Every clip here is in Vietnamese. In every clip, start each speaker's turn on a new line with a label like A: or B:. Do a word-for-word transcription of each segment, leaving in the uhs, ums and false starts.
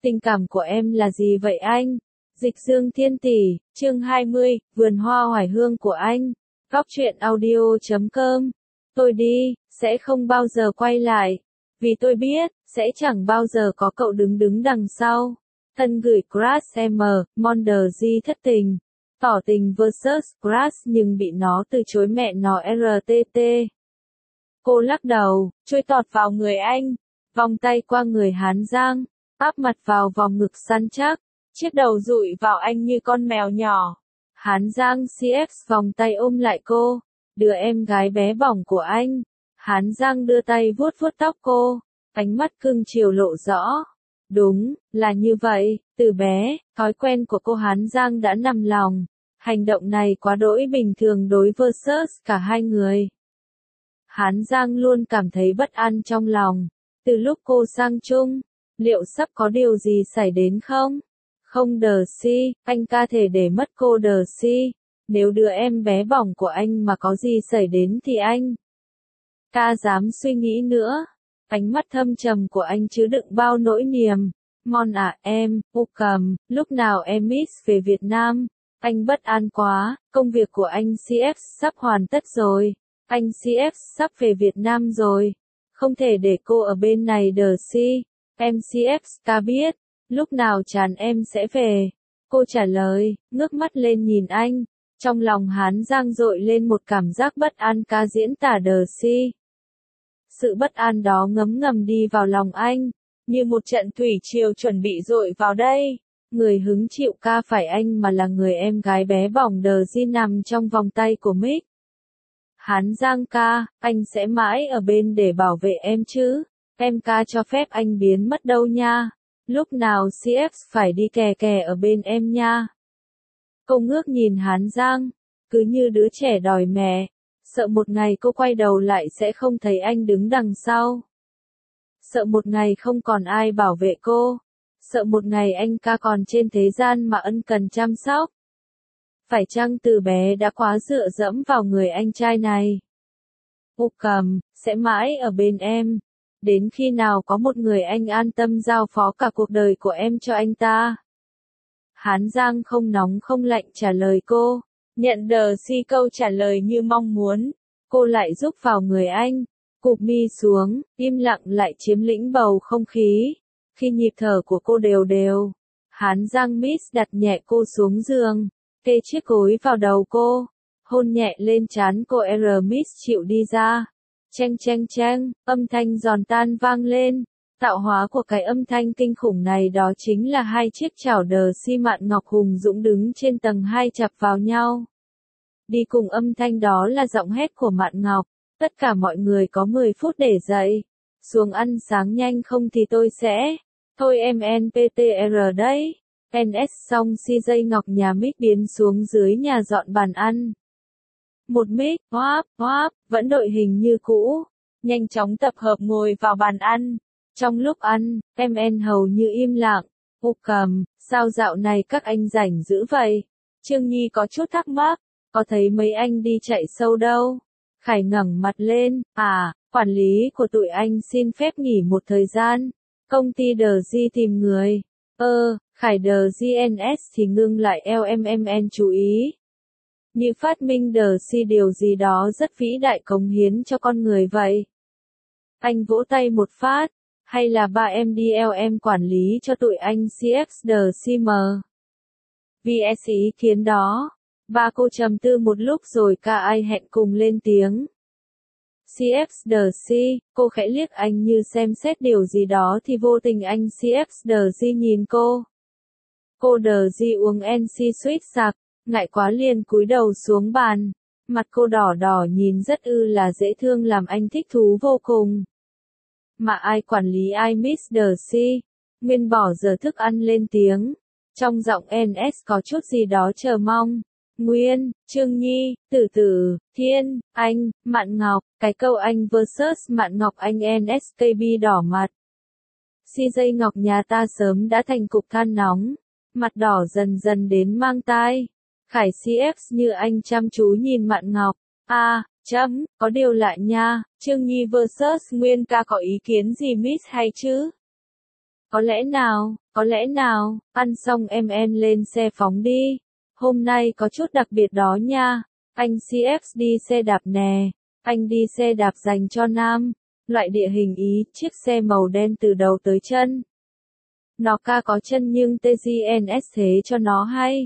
A: Tình cảm của em là gì vậy anh? Dịch Dương Thiên Tỷ, chương hai mươi, Vườn Hoa Hoài Hương của anh. Góc truyện audio chấm com. Tôi đi, sẽ không bao giờ quay lại. Vì tôi biết, sẽ chẳng bao giờ có cậu đứng đứng đằng sau. Thân gửi Crush M, Monder G thất tình. Tỏ tình versus Crush nhưng bị nó từ chối mẹ nó rờ tê tê. Cô lắc đầu, chui tọt vào người anh. Vòng tay qua người Hán Giang. Áp mặt vào vòng ngực săn chắc, chiếc đầu dụi vào anh như con mèo nhỏ. Hán Giang xê ép vòng tay ôm lại cô, đứa em gái bé bỏng của anh. Hán Giang đưa tay vuốt vuốt tóc cô, ánh mắt cưng chiều lộ rõ. Đúng, là như vậy, từ bé, thói quen của cô Hán Giang đã nằm lòng. Hành động này quá đỗi bình thường đối versus cả hai người. Hán Giang luôn cảm thấy bất an trong lòng, từ lúc cô sang chung. Liệu sắp có điều gì xảy đến không? Không đờ si, anh ca thể để mất cô đờ si. Nếu đứa em bé bỏng của anh mà có gì xảy đến thì anh ca dám suy nghĩ nữa. Ánh mắt thâm trầm của anh chứa đựng bao nỗi niềm. Mon à em, u cầm, lúc nào em miss về Việt Nam? Anh bất an quá, công việc của anh xê ép sắp hoàn tất rồi. Anh xê ép sắp về Việt Nam rồi. Không thể để cô ở bên này đờ si. Em xê ép ca biết, lúc nào chán em sẽ về. Cô trả lời, ngước mắt lên nhìn anh. Trong lòng Hán Giang dội lên một cảm giác bất an ca diễn tả đờ si. Sự bất an đó ngấm ngầm đi vào lòng anh, như một trận thủy triều chuẩn bị dội vào đây. Người hứng chịu ca phải anh mà là người em gái bé bỏng đờ di nằm trong vòng tay của Mick. Hán Giang ca, anh sẽ mãi ở bên để bảo vệ em chứ. Em ca cho phép anh biến mất đâu nha. Lúc nào xê ép phải đi kè kè ở bên em nha. Cô ngước nhìn Hán Giang, cứ như đứa trẻ đòi mẹ. Sợ một ngày cô quay đầu lại sẽ không thấy anh đứng đằng sau. Sợ một ngày không còn ai bảo vệ cô. Sợ một ngày anh ca còn trên thế gian mà ân cần chăm sóc. Phải chăng từ bé đã quá dựa dẫm vào người anh trai này? U cầm, sẽ mãi ở bên em. Đến khi nào có một người anh an tâm giao phó cả cuộc đời của em cho anh ta? Hán Giang không nóng không lạnh trả lời cô. Nhận đờ si câu trả lời như mong muốn. Cô lại rúc vào người anh. Cụp mi xuống, im lặng lại chiếm lĩnh bầu không khí. Khi nhịp thở của cô đều đều. Hán Giang miss đặt nhẹ cô xuống giường. Kê chiếc gối vào đầu cô. Hôn nhẹ lên trán cô R miss chịu đi ra. Cheng cheng cheng, âm thanh giòn tan vang lên. Tạo hóa của cái âm thanh kinh khủng này đó chính là hai chiếc chảo đờ si Mạn Ngọc hùng dũng đứng trên tầng hai chập vào nhau. Đi cùng âm thanh đó là giọng hét của Mạn Ngọc. Tất cả mọi người có mười phút để dậy. Xuống ăn sáng nhanh không thì tôi sẽ. Thôi em en pê tê rờ đấy. en ét xong xê giây Ngọc nhà Mick biến xuống dưới nhà dọn bàn ăn. Một Mick, hoáp, hoáp, vẫn đội hình như cũ. Nhanh chóng tập hợp ngồi vào bàn ăn. Trong lúc ăn, em en hầu như im lặng. U cầm, sao dạo này các anh rảnh dữ vậy? Trương Nhi có chút thắc mắc. Có thấy mấy anh đi chạy sâu đâu? Khải ngẩng mặt lên. À, quản lý của tụi anh xin phép nghỉ một thời gian. Công ty đờ gi tìm người. Ơ, Khải đờ giê en ét thì ngưng lại lờ em em en chú ý. Như phát minh đờ si điều gì đó rất vĩ đại cống hiến cho con người vậy. Anh vỗ tay một phát. Hay là ba em đi lờ em quản lý cho tụi anh xê ép đờ xê em. vê ét ý kiến đó. Ba cô trầm tư một lúc rồi cả ai hẹn cùng lên tiếng. xê ép đờ xê, cô khẽ liếc anh như xem xét điều gì đó thì vô tình anh xê ép đờ xê nhìn cô. Cô đờ xê uống en xê suýt sặc, ngại quá liền cúi đầu xuống bàn. Mặt cô đỏ đỏ nhìn rất ư là dễ thương làm anh thích thú vô cùng. Mà ai quản lý ai miss đờ xê, Nguyên bỏ giờ thức ăn lên tiếng. Trong giọng en ét có chút gì đó chờ mong. Nguyên, Trương Nhi, Tử Tử, Thiên, anh, Mạn Ngọc, cái câu anh versus Mạn Ngọc anh en ét ca bê đỏ mặt. xê giây Ngọc nhà ta sớm đã thành cục than nóng, mặt đỏ dần dần đến mang tai. Khải xê ép như anh chăm chú nhìn Mạn Ngọc. À, chấm, có điều lại nha, Trương Nhi versus Nguyên ca có ý kiến gì miss hay chứ? Có lẽ nào, có lẽ nào, ăn xong em en lên xe phóng đi. Hôm nay có chút đặc biệt đó nha. Anh xê ép đi xe đạp nè. Anh đi xe đạp dành cho nam. Loại địa hình Ý, chiếc xe màu đen từ đầu tới chân. Nó ca có chân nhưng tê giê en ét thế cho nó hay.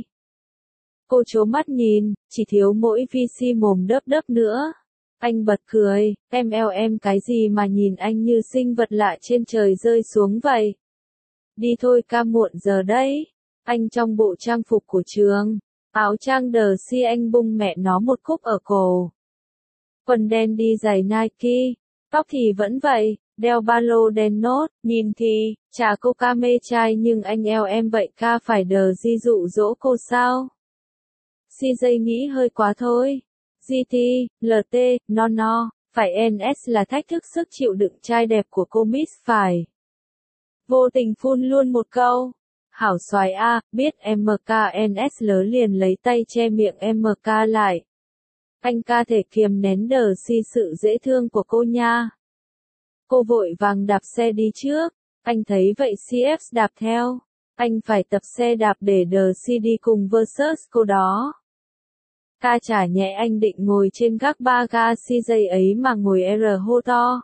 A: Cô trố mắt nhìn, chỉ thiếu mỗi vê xê mồm đớp đớp nữa. Anh bật cười, em eo em cái gì mà nhìn anh như sinh vật lạ trên trời rơi xuống vậy. Đi thôi ca muộn giờ đấy. Anh trong bộ trang phục của trường. Áo trang đờ si anh bung mẹ nó một cúc ở cổ. Quần đen đi giày Nike. Tóc thì vẫn vậy, đeo ba lô đen nốt. Nhìn thì, chả cô ca mê trai nhưng anh eo em vậy ca phải đờ di dụ dỗ cô sao? xê gi nghĩ hơi quá thôi. giê tê, lờ tê, no no, phải en ét là thách thức sức chịu đựng trai đẹp của cô Miss phải. Vô tình phun luôn một câu. Hảo soái a, biết em ca en ét lớn liền lấy tay che miệng em ca lại. Anh ca thể kiềm nén đờ si sự dễ thương của cô nha. Cô vội vàng đạp xe đi trước. Anh thấy vậy xê ép đạp theo. Anh phải tập xe đạp để đờ si đi cùng versus cô đó. Ca trả nhẹ anh định ngồi trên gác ba ga xê gi ấy mà ngồi R hô to.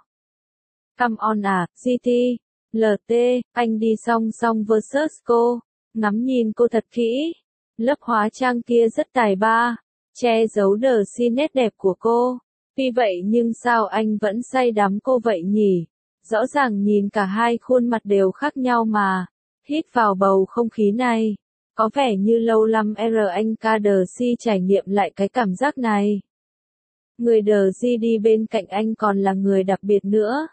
A: Come on à, giê tê, lờ tê, anh đi song song versus cô, ngắm nhìn cô thật kỹ. Lớp hóa trang kia rất tài ba, che giấu đờ si nét đẹp của cô. Vì vậy nhưng sao anh vẫn say đắm cô vậy nhỉ? Rõ ràng nhìn cả hai khuôn mặt đều khác nhau mà. Hít vào bầu không khí này. Có vẻ như lâu lắm R anh ca đờ si trải nghiệm lại cái cảm giác này. Người đờ si đi bên cạnh anh còn là người đặc biệt nữa.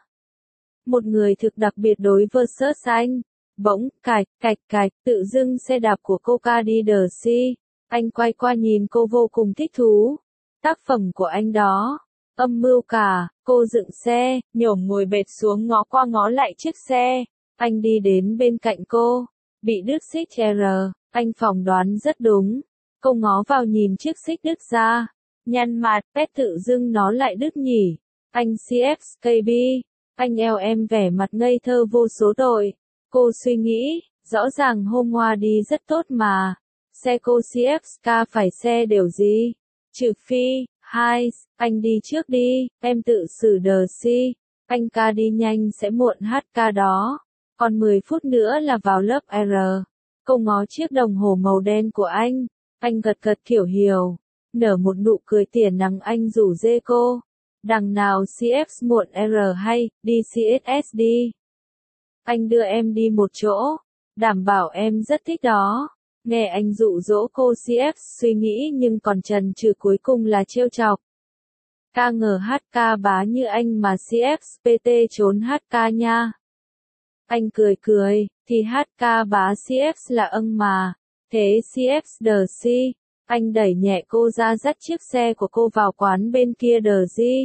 A: Một người thực đặc biệt đối versus anh. Bỗng, cạch, cạch cạch, tự dưng xe đạp của cô ca đi đờ si. Anh quay qua nhìn cô vô cùng thích thú. Tác phẩm của anh đó. Âm mưu cả, cô dựng xe, nhổm ngồi bệt xuống ngó qua ngó lại chiếc xe. Anh đi đến bên cạnh cô. Bị đứt xích R, anh phỏng đoán rất đúng. Cô ngó vào nhìn chiếc xích đứt ra. Nhăn mặt, pét tự dưng nó lại đứt nhỉ. Anh xê ép ca bê. Anh eo em vẻ mặt ngây thơ vô số tội. Cô suy nghĩ, rõ ràng hôm qua đi rất tốt mà. Xe cô xê ép ca phải xe đều gì? Trừ phi, hai, anh đi trước đi, em tự xử đờ si. Anh ca đi nhanh sẽ muộn hát ca đó. Còn mười phút nữa là vào lớp R. Cô ngó chiếc đồng hồ màu đen của anh. Anh gật gật kiểu hiểu. Nở một nụ cười tỉa nắng anh rủ dê cô. Đằng nào xê ép muộn R hay, đi xê ét ét đi. Anh đưa em đi một chỗ. Đảm bảo em rất thích đó. Nghe anh dụ dỗ cô xê ép suy nghĩ nhưng còn chần chừ cuối cùng là trêu chọc. Ca ngờ hát ca bá như anh mà xê ép pê tê trốn hát ca nha. Anh cười cười, thì hát ca bá xê ép là âng mà. Thế xê ép đờ si. Anh đẩy nhẹ cô ra dắt chiếc xe của cô vào quán bên kia đờ di.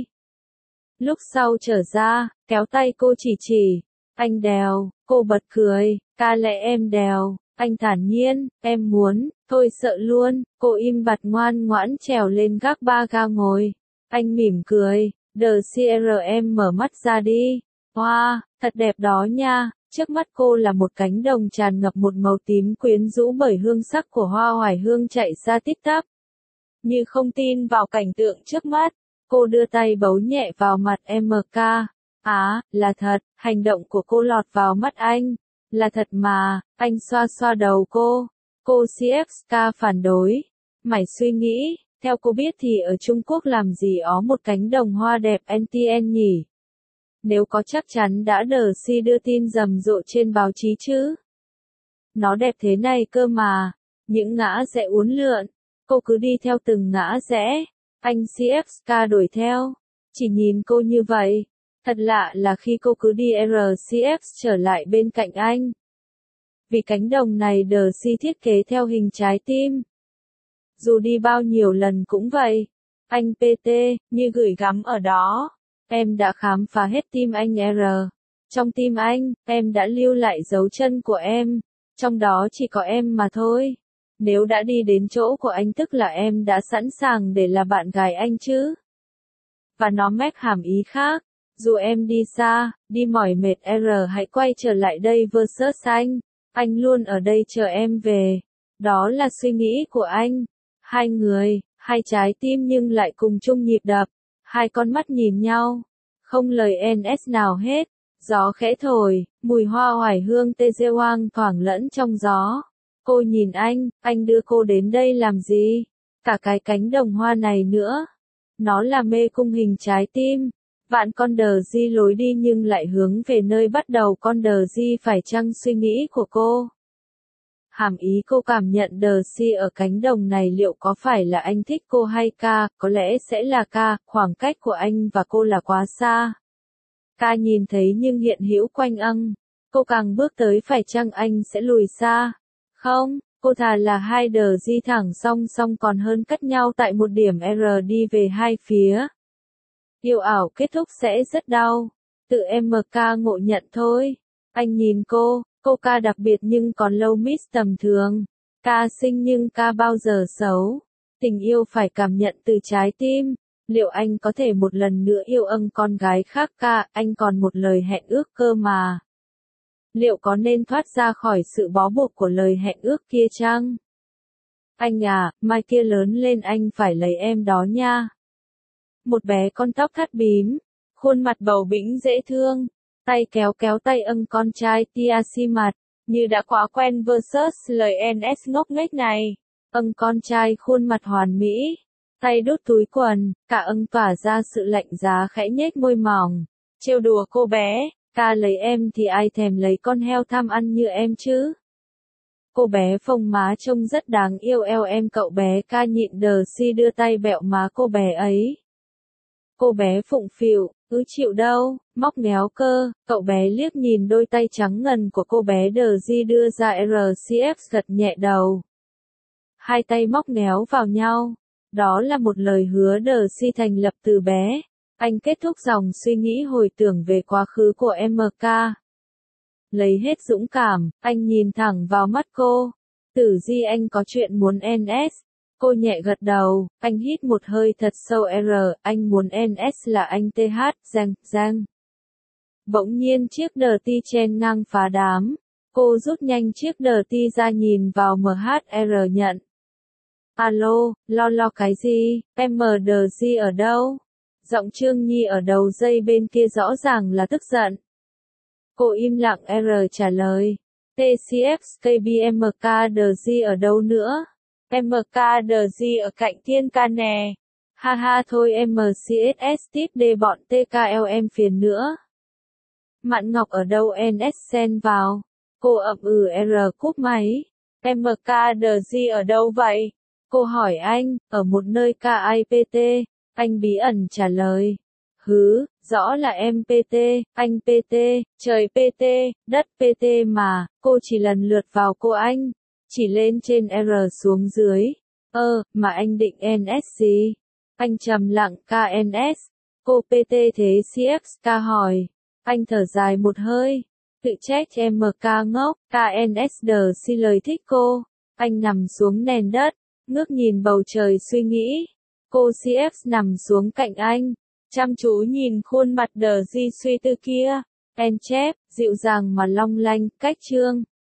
A: Lúc sau trở ra, kéo tay cô chỉ chỉ. Anh đèo, cô bật cười, ca lẽ em đèo. Anh thản nhiên, em muốn, thôi sợ luôn. Cô im bặt ngoan ngoãn trèo lên gác ba ga ngồi. Anh mỉm cười, đờ xê rờ em mở mắt ra đi. Wow, thật đẹp đó nha. Trước mắt cô là một cánh đồng tràn ngập một màu tím quyến rũ bởi hương sắc của hoa oải hương chạy ra tít tắp. Như không tin vào cảnh tượng trước mắt, cô đưa tay bấu nhẹ vào mặt em ca. Á, là thật, hành động của cô lọt vào mắt anh. Là thật mà, anh xoa xoa đầu cô. Cô xê ép ca phản đối. Mải suy nghĩ, theo cô biết thì ở Trung Quốc làm gì ó một cánh đồng hoa đẹp en tê en nhỉ? Nếu có chắc chắn đã đờ si đưa tin rầm rộ trên báo chí chứ. Nó đẹp thế này cơ mà. Những ngã rẽ uốn lượn. Cô cứ đi theo từng ngã rẽ. Anh xê ép ca đuổi theo. Chỉ nhìn cô như vậy. Thật lạ là khi cô cứ đi R xê ép trở lại bên cạnh anh. Vì cánh đồng này đờ si thiết kế theo hình trái tim. Dù đi bao nhiêu lần cũng vậy. Anh pê tê, như gửi gắm ở đó. Em đã khám phá hết tim anh R. Trong tim anh, em đã lưu lại dấu chân của em. Trong đó chỉ có em mà thôi. Nếu đã đi đến chỗ của anh tức là em đã sẵn sàng để là bạn gái anh chứ. Và nó mách hàm ý khác. Dù em đi xa, đi mỏi mệt R hãy quay trở lại đây versus anh. Anh luôn ở đây chờ em về. Đó là suy nghĩ của anh. Hai người, hai trái tim nhưng lại cùng chung nhịp đập. Hai con mắt nhìn nhau. Không lời en ét nào hết. Gió khẽ thổi, mùi hoa oải hương tê dê hoang thoảng lẫn trong gió. Cô nhìn anh, anh đưa cô đến đây làm gì? Cả cái cánh đồng hoa này nữa. Nó là mê cung hình trái tim. Vạn con đờ di lối đi nhưng lại hướng về nơi bắt đầu con đờ di phải chăng suy nghĩ của cô? Hàm ý cô cảm nhận đờ si ở cánh đồng này liệu có phải là anh thích cô hay ca, có lẽ sẽ là ca, khoảng cách của anh và cô là quá xa. Ca nhìn thấy nhưng hiện hữu quanh ăng, cô càng bước tới phải chăng anh sẽ lùi xa? Không, cô thà là hai đờ di thẳng song song còn hơn cắt nhau tại một điểm R đi về hai phía. Yêu ảo kết thúc sẽ rất đau, tự em ca ngộ nhận thôi. Anh nhìn cô, cô ca đặc biệt nhưng còn lâu miss tầm thường. Ca xinh nhưng ca bao giờ xấu. Tình yêu phải cảm nhận từ trái tim. Liệu anh có thể một lần nữa yêu ân con gái khác ca, anh còn một lời hẹn ước cơ mà. Liệu có nên thoát ra khỏi sự bó buộc của lời hẹn ước kia chăng? Anh à, mai kia lớn lên anh phải lấy em đó nha. Một bé con tóc thắt bím, khuôn mặt bầu bĩnh dễ thương, tay kéo kéo tay ân con trai tia si mặt, như đã quá quen versus lời en ét ngốc nghếch này. Ân con trai khuôn mặt hoàn mỹ, tay đút túi quần, cả ân tỏa ra sự lạnh giá khẽ nhếch môi mỏng, trêu đùa cô bé, ca lấy em thì ai thèm lấy con heo tham ăn như em chứ. Cô bé phông má trông rất đáng yêu eo em cậu bé ca nhịn đờ si đưa tay bẹo má cô bé ấy. Cô bé phụng phịu, cứ chịu đâu, móc méo cơ, cậu bé liếc nhìn đôi tay trắng ngần của cô bé đờ di đưa ra R C F gật nhẹ đầu. Hai tay móc méo vào nhau, đó là một lời hứa đờ si thành lập từ bé. Anh kết thúc dòng suy nghĩ hồi tưởng về quá khứ của em ca. Lấy hết dũng cảm, anh nhìn thẳng vào mắt cô. Tử di anh có chuyện muốn en ét. Cô nhẹ gật đầu, anh hít một hơi thật sâu R, anh muốn en ét là anh tê hát, Giang, Giang. Bỗng nhiên chiếc đờ ti chen ngang phá đám. Cô rút nhanh chiếc đờ ti ra nhìn vào em hát rờ nhận. Alo, lo lo cái gì, em đờ di ở đâu? Giọng Trương Nhi ở đầu dây bên kia rõ ràng là tức giận. Cô im lặng R trả lời. tê xê ép ca bê em ca đờ di ở đâu nữa? em ca đờ di ở cạnh Thiên Ca nè. Ha ha thôi em xê ét ét tiếp đề bọn tê ca lờ em phiền nữa. Mạn Ngọc ở đâu en ét xen vào. Cô ậm ừ R cúp máy. em ca đờ di ở đâu vậy? Cô hỏi anh, ở một nơi ca i pê tê. Anh bí ẩn trả lời. Hứ, rõ là em pê tê, anh pê tê, trời pê tê, đất pê tê mà, cô chỉ lần lượt vào cô anh. Chỉ lên trên R xuống dưới. Ơ, mà anh định en ét gì? Anh trầm lặng ca en ét. Cô pê tê thế xê ép ca hỏi. Anh thở dài một hơi. Tự trách em ca ngốc, ca en ét đờ si lời thích cô. Anh nằm xuống nền đất, ngước nhìn bầu trời suy nghĩ. Cô xê ép nằm xuống cạnh anh, chăm chú nhìn khuôn mặt đờ di suy tư kia. En chép, dịu dàng mà long lanh, cách chương.